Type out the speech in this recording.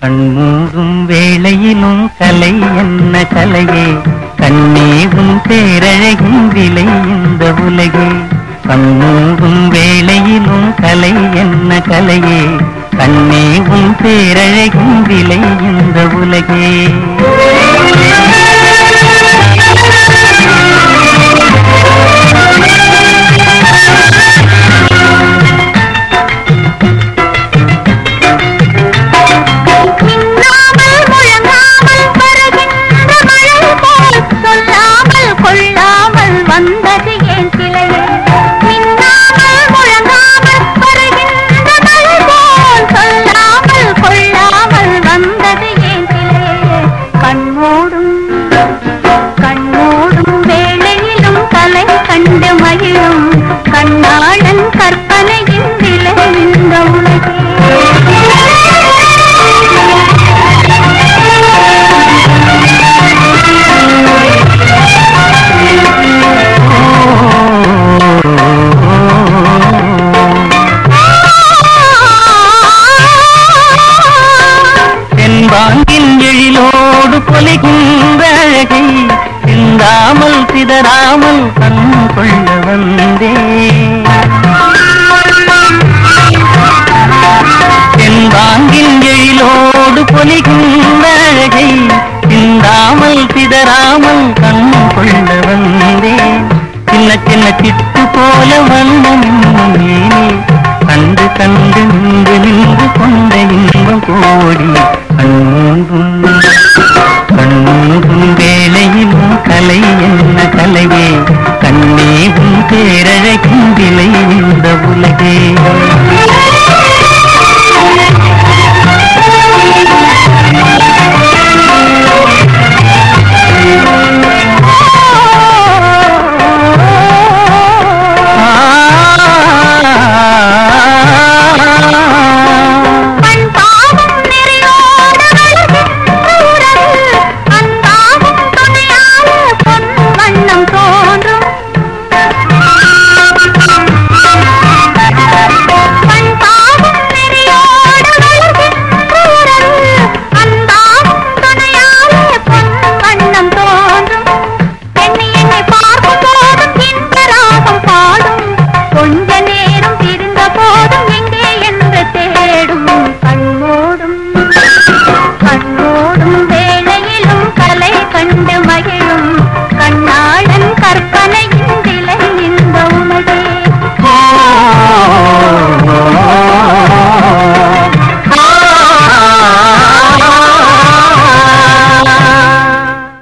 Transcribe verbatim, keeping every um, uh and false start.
கண்மூடும் வேளையிலும் கலை என்ன கலையே, கண்ணே உன் பேரழகின் விலை இந்த உலகே. கண்மூடும் வேளையிலும் கலை என்ன கலையே, கண்ணே உன் பேரழகின் விலை இந்த உலகே. வந்தது ஏன் சிலையே, மின்னாமல் முழங்காமல் வருகின்ற மழை போல் சொல்லாமல் கொள்ளாமல் வந்தது ஏன் சிலையே. கண்ணோடும் கண்ணோடும் வேளையிலும் கலை கண்டு மகிழும் கண்ணாளன் கற்பனையின் விலை இந்த உலகே. வாங்கின் எழிலோடு பொலிகின்ற அழகை சிந்தாமல் சிதறாமல் கண் கொள்ள வந்தே. என் வாங்கின் எழிலோடு பொலிகின்ற அழகை சிந்தாமல் சிதறாமல் கண் கொள்ள வந்தே. சின்ன சின்ன சிட்டு போல வண்ணம் மேனே கண்டு கண்டு நின்று நின்று கொண்ட இன்பம் கோடி. கண்மூடும் கண்மூடும் வேளையிலும் கலை என்ன கலையே, கண்ணே உன் பேரழகின் விலை